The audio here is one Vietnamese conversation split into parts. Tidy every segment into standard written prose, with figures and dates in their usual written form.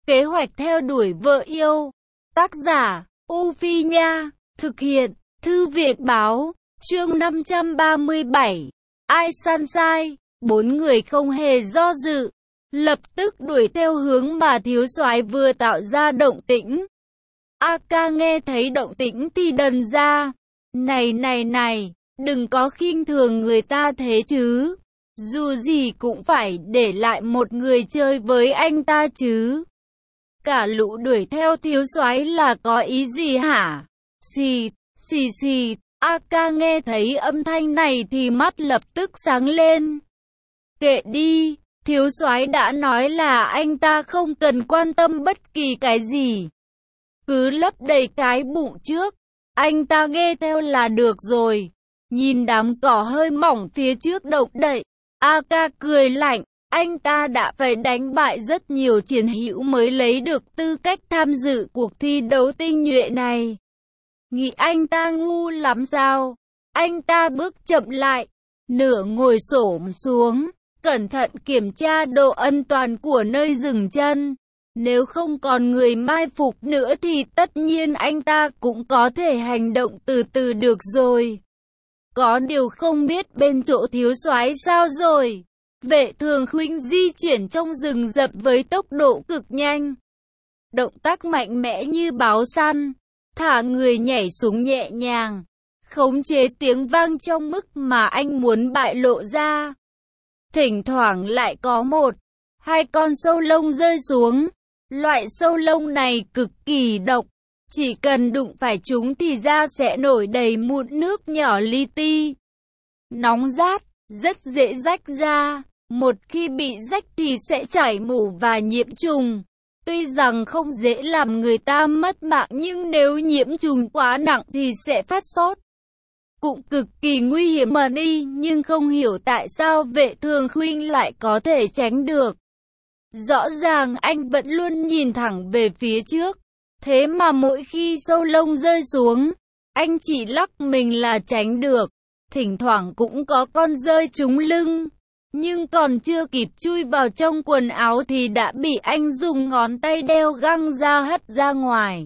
Kế hoạch theo đuổi vợ yêu. Tác giả, U Phi Nha. Thực hiện, Thư viện Báo. Chương 537. Ai săn sai? Bốn người không hề do dự, lập tức đuổi theo hướng mà thiếu soái vừa tạo ra động tĩnh. A Ca nghe thấy động tĩnh thì đần ra. Này, đừng có khinh thường người ta thế chứ. Dù gì cũng phải để lại một người chơi với anh ta chứ. Cả lũ đuổi theo thiếu soái là có ý gì hả? Xì. A Ca nghe thấy âm thanh này thì mắt lập tức sáng lên. Kệ đi, thiếu soái đã nói là anh ta không cần quan tâm bất kỳ cái gì. Cứ lấp đầy cái bụng trước, anh ta nghe theo là được rồi. Nhìn đám cỏ hơi mỏng phía trước động đậy, A Ca cười lạnh. Anh ta đã phải đánh bại rất nhiều chiến hữu mới lấy được tư cách tham dự cuộc thi đấu tinh nhuệ này. Nghĩ anh ta ngu lắm sao? Anh ta bước chậm lại, nửa ngồi xổm xuống, cẩn thận kiểm tra độ an toàn của nơi dừng chân. Nếu không còn người mai phục nữa thì tất nhiên anh ta cũng có thể hành động từ từ được rồi. Có điều không biết bên chỗ thiếu soái sao rồi. Vệ Thường Khuynh di chuyển trong rừng rậm với tốc độ cực nhanh. Động tác mạnh mẽ như báo săn, thả người nhảy xuống nhẹ nhàng, khống chế tiếng vang trong mức mà anh muốn bại lộ ra. Thỉnh thoảng lại có một, hai con sâu lông rơi xuống. Loại sâu lông này cực kỳ độc, chỉ cần đụng phải chúng thì da sẽ nổi đầy mụn nước nhỏ li ti. Nóng rát, rất dễ rách da. Một khi bị rách thì sẽ chảy mủ và nhiễm trùng. Tuy rằng không dễ làm người ta mất mạng nhưng nếu nhiễm trùng quá nặng thì sẽ phát sốt. Cũng cực kỳ nguy hiểm mà đi, nhưng không hiểu tại sao Vệ Thường Khuynh lại có thể tránh được. Rõ ràng anh vẫn luôn nhìn thẳng về phía trước. Thế mà mỗi khi sâu lông rơi xuống, anh chỉ lắc mình là tránh được. Thỉnh thoảng cũng có con rơi trúng lưng. Nhưng còn chưa kịp chui vào trong quần áo thì đã bị anh dùng ngón tay đeo găng ra hất ra ngoài.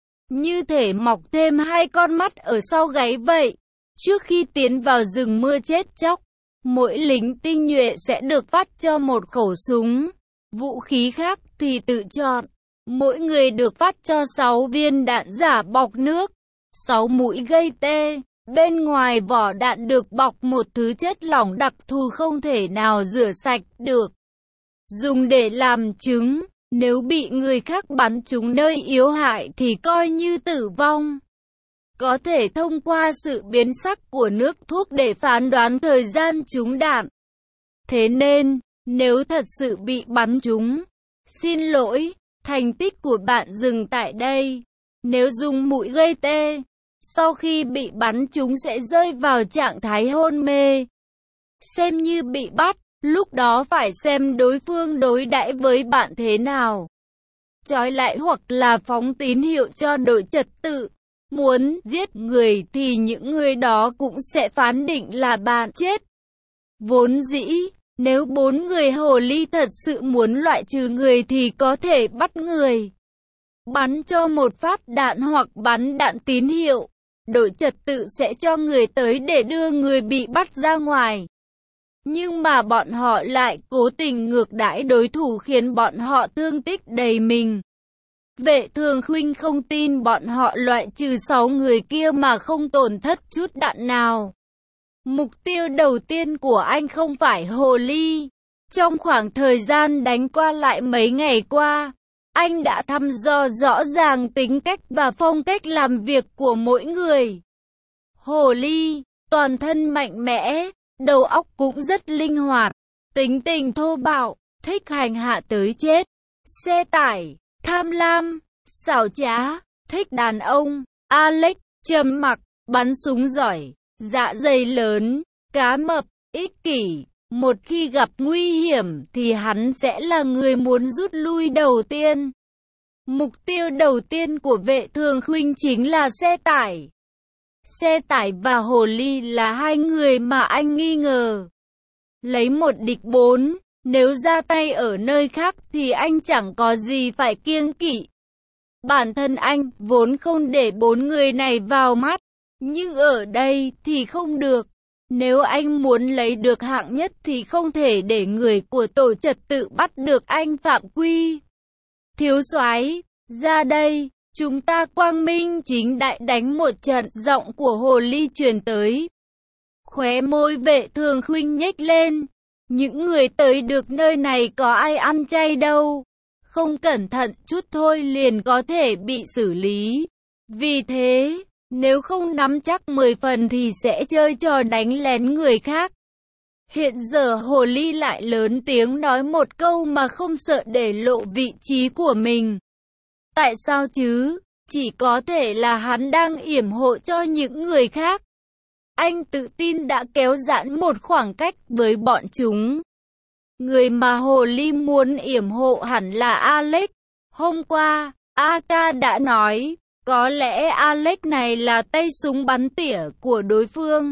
Như thể mọc thêm hai con mắt ở sau gáy vậy. Trước khi tiến vào rừng mưa chết chóc, mỗi lính tinh nhuệ sẽ được phát cho một khẩu súng. Vũ khí khác thì tự chọn. Mỗi người được phát cho 6 viên đạn giả bọc nước, 6 mũi gây tê. Bên ngoài vỏ đạn được bọc một thứ chất lỏng đặc thù không thể nào rửa sạch được. Dùng để làm chứng, nếu bị người khác bắn trúng nơi yếu hại thì coi như tử vong. Có thể thông qua sự biến sắc của nước thuốc để phán đoán thời gian trúng đạn. Thế nên, nếu thật sự bị bắn trúng, xin lỗi, thành tích của bạn dừng tại đây. Nếu dùng mũi gây tê, sau khi bị bắn chúng sẽ rơi vào trạng thái hôn mê, xem như bị bắt. Lúc đó phải xem đối phương đối đãi với bạn thế nào. Trói lại hoặc là phóng tín hiệu cho đội trật tự. Muốn giết người thì những người đó cũng sẽ phán định là bạn chết. Vốn dĩ, nếu 4 người hồ ly thật sự muốn loại trừ người thì có thể bắt người, bắn cho một phát đạn hoặc bắn đạn tín hiệu. Đội trật tự sẽ cho người tới để đưa người bị bắt ra ngoài. Nhưng mà bọn họ lại cố tình ngược đãi đối thủ khiến bọn họ thương tích đầy mình. Vệ Thường Khuynh không tin bọn họ loại trừ 6 người kia mà không tổn thất chút đạn nào. Mục tiêu đầu tiên của anh không phải hồ ly. Trong khoảng thời gian đánh qua lại mấy ngày qua, anh đã thăm dò rõ ràng tính cách và phong cách làm việc của mỗi người. Hồ ly, toàn thân mạnh mẽ, đầu óc cũng rất linh hoạt, tính tình thô bạo, thích hành hạ tới chết. Xe tải, tham lam, xảo trá, thích đàn ông. Alex, trầm mặc, bắn súng giỏi, dạ dày lớn, cá mập, ích kỷ. Một khi gặp nguy hiểm thì hắn sẽ là người muốn rút lui đầu tiên. Mục tiêu đầu tiên của Vệ Thường Khuynh chính là xe tải. Xe tải và hồ ly là hai người mà anh nghi ngờ. Lấy một địch 4, Nếu ra tay ở nơi khác thì anh chẳng có gì phải kiêng kỵ. Bản thân anh vốn không để 4 người này vào mắt, nhưng ở đây thì không được. Nếu anh muốn lấy được hạng nhất thì không thể để người của tổ trật tự bắt được anh phạm quy. Thiếu soái, ra đây, chúng ta quang minh chính đại đánh một trận, giọng của hồ ly truyền tới. Khóe môi Vệ Thường Khuynh nhếch lên. Những người tới được nơi này có ai ăn chay đâu. Không cẩn thận chút thôi liền có thể bị xử lý. Vì thế, nếu không nắm chắc 10 phần thì sẽ chơi trò đánh lén người khác. Hiện giờ hồ ly lại lớn tiếng nói một câu mà không sợ để lộ vị trí của mình. Tại sao chứ? Chỉ có thể là hắn đang yểm hộ cho những người khác. Anh tự tin đã kéo giãn một khoảng cách với bọn chúng. Người mà hồ ly muốn yểm hộ hẳn là Alex. Hôm qua, AK đã nói, có lẽ Alex này là tay súng bắn tỉa của đối phương.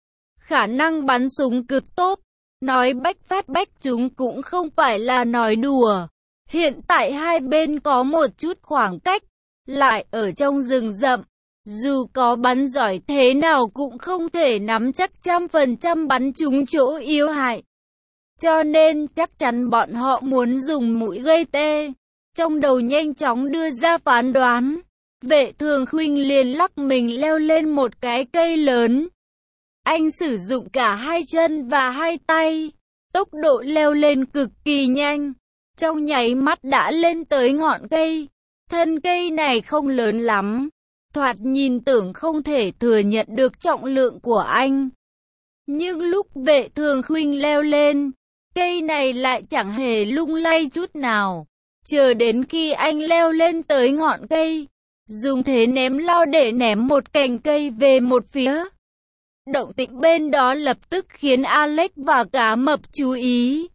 Khả năng bắn súng cực tốt. Nói bách phát bách chúng cũng không phải là nói đùa. Hiện tại hai bên có một chút khoảng cách, lại ở trong rừng rậm. Dù có bắn giỏi thế nào cũng không thể nắm chắc 100% bắn trúng chỗ yếu hại. Cho nên chắc chắn bọn họ muốn dùng mũi gây tê. Trong đầu nhanh chóng đưa ra phán đoán. Vệ Thường Khuynh liền lắc mình leo lên một cái cây lớn. Anh sử dụng cả hai chân và hai tay. Tốc độ leo lên cực kỳ nhanh. Trong nháy mắt đã lên tới ngọn cây. Thân cây này không lớn lắm. Thoạt nhìn tưởng không thể thừa nhận được trọng lượng của anh. Nhưng lúc Vệ Thường Khuynh leo lên, cây này lại chẳng hề lung lay chút nào. Chờ đến khi anh leo lên tới ngọn cây, dùng thế ném lao để ném một cành cây về một phía. Động tĩnh bên đó lập tức khiến Alex và Cá Mập chú ý.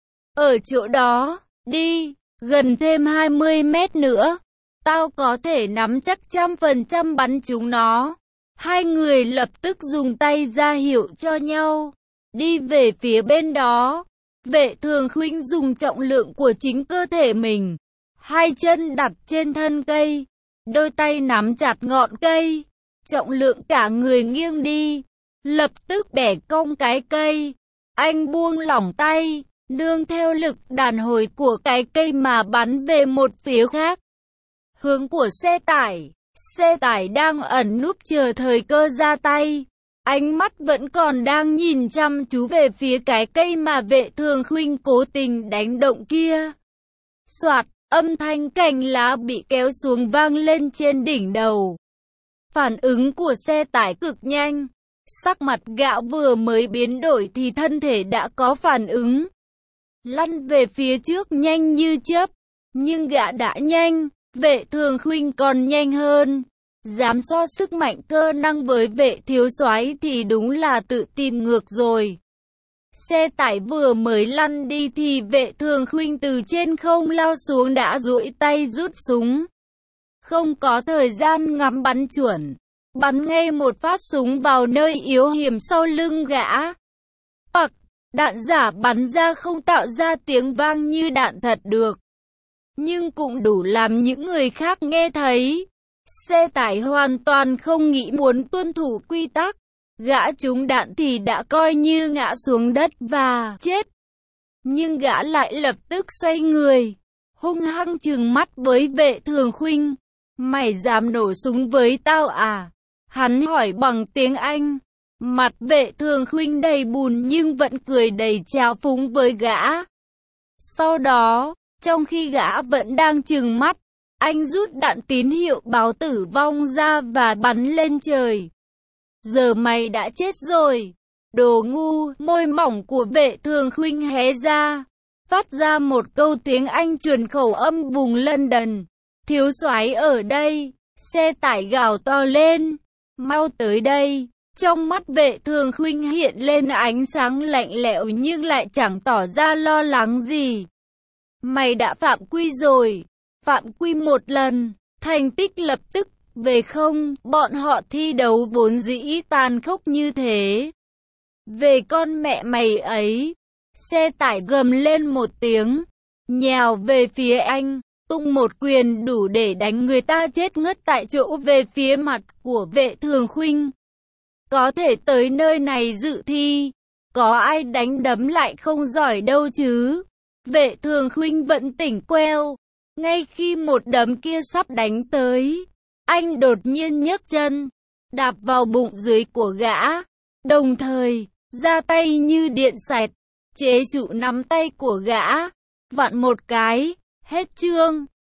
Ở chỗ đó, đi, gần thêm 20 mét nữa. Tao có thể nắm chắc 100% bắn chúng nó. Hai người lập tức dùng tay ra hiệu cho nhau. Đi về phía bên đó. Vệ Thường Khuynh dùng trọng lượng của chính cơ thể mình. Hai chân đặt trên thân cây. Đôi tay nắm chặt ngọn cây. Trọng lượng cả người nghiêng đi. Lập tức bẻ cong cái cây. Anh buông lỏng tay. Nương theo lực đàn hồi của cái cây mà bắn về một phía khác. Hướng của xe tải đang ẩn núp chờ thời cơ ra tay. Ánh mắt vẫn còn đang nhìn chăm chú về phía cái cây mà Vệ Thường Khuynh cố tình đánh động kia. Soạt, âm thanh cành lá bị kéo xuống vang lên trên đỉnh đầu. Phản ứng của xe tải cực nhanh. Sắc mặt gã vừa mới biến đổi thì thân thể đã có phản ứng. Lăn về phía trước nhanh như chớp. Nhưng gã đã nhanh. Vệ Thường Khuynh còn nhanh hơn. Dám so sức mạnh cơ năng với Vệ thiếu soái thì đúng là tự tin ngược rồi. Xe tải vừa mới lăn đi thì Vệ Thường Khuynh từ trên không lao xuống đã duỗi tay rút súng. Không có thời gian ngắm bắn chuẩn. Bắn ngay một phát súng vào nơi yếu hiểm sau lưng gã. Pặc, đạn giả bắn ra không tạo ra tiếng vang như đạn thật được. Nhưng cũng đủ làm những người khác nghe thấy. Xe tải hoàn toàn không nghĩ muốn tuân thủ quy tắc. Gã trúng đạn thì đã coi như ngã xuống đất và chết. Nhưng gã lại lập tức xoay người, hung hăng trừng mắt với Vệ Thường Khuynh. Mày dám nổ súng với tao à? Hắn hỏi bằng tiếng Anh. Mặt Vệ Thường Khuynh đầy bùn nhưng vẫn cười đầy trào phúng với gã. Sau đó, trong khi gã vẫn đang trừng mắt, anh rút đạn tín hiệu báo tử vong ra và bắn lên trời. Giờ mày đã chết rồi. Đồ ngu, môi mỏng của Vệ Thường Khuynh hé ra, phát ra một câu tiếng Anh truyền khẩu âm vùng London. Thiếu soái ở đây, xe tải gào to lên. Mau tới đây. Trong mắt Vệ Thường Khuynh hiện lên ánh sáng lạnh lẽo nhưng lại chẳng tỏ ra lo lắng gì. Mày đã phạm quy rồi. Phạm quy một lần, thành tích lập tức về không. Bọn họ thi đấu vốn dĩ tàn khốc như thế. Về con mẹ mày ấy. Xe tải gầm lên một tiếng, nhào về phía anh, tung một quyền đủ để đánh người ta chết ngất tại chỗ về phía mặt của Vệ Thường Khuynh. Có thể tới nơi này dự thi, có ai đánh đấm lại không giỏi đâu chứ. Vệ Thường Khuynh vẫn tỉnh queo. Ngay khi một đấm kia sắp đánh tới, anh đột nhiên nhấc chân, đạp vào bụng dưới của gã, đồng thời ra tay như điện xẹt, chế trụ nắm tay của gã, vặn một cái, hết chương.